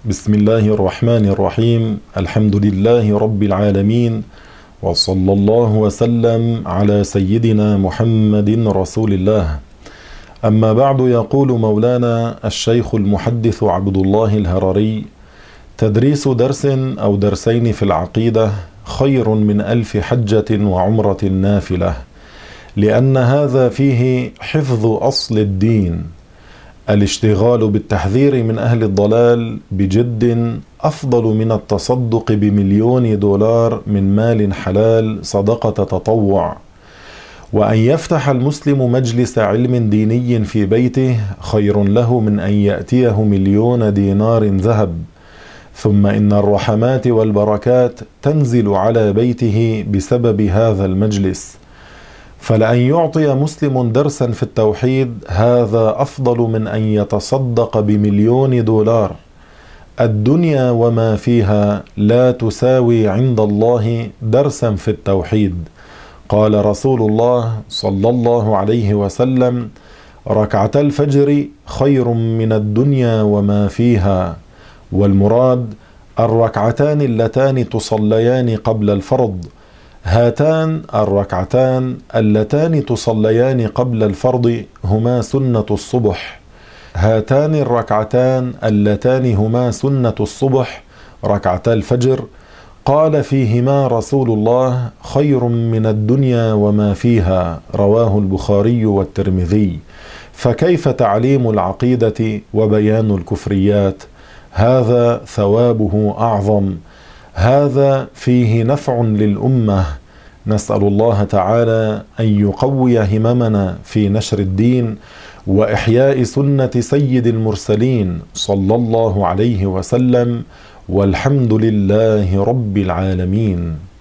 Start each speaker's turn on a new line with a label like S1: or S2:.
S1: بسم الله الرحمن الرحيم. الحمد لله رب العالمين، وصلى الله وسلم على سيدنا محمد رسول الله. أما بعد، يقول مولانا الشيخ المحدث عبد الله الهرري: تدريس درس أو درسين في العقيدة خير من 1000 حجة وعمرة نافلة، لأن هذا فيه حفظ أصل الدين. الاشتغال بالتحذير من أهل الضلال بجد أفضل من التصدق ب1,000,000 دولار من مال حلال صدقة تطوع. وأن يفتح المسلم مجلس علم ديني في بيته خير له من أن يأتيه 1,000,000 دينار ذهب. ثم إن الرحمات والبركات تنزل على بيته بسبب هذا المجلس. فلأن يعطي مسلم درسا في التوحيد هذا أفضل من أن يتصدق ب1,000,000 دولار. الدنيا وما فيها لا تساوي عند الله درسا في التوحيد. قال رسول الله صلى الله عليه وسلم: ركعتا الفجر خير من الدنيا وما فيها. والمراد الركعتان اللتان تصليان قبل الفرض. هاتان الركعتان اللتان تصليان قبل الفرض هما سنة الصبح. هاتان الركعتان اللتان هما سنة الصبح ركعتا الفجر. قال فيهما رسول الله: خير من الدنيا وما فيها. رواه البخاري والترمذي. فكيف تعليم العقيدة وبيان الكفريات؟ هذا ثوابه أعظم، هذا فيه نفع للأمة. نسأل الله تعالى أن يقوي هممنا في نشر الدين وإحياء سنة سيد المرسلين صلى الله عليه وسلم، والحمد لله رب العالمين.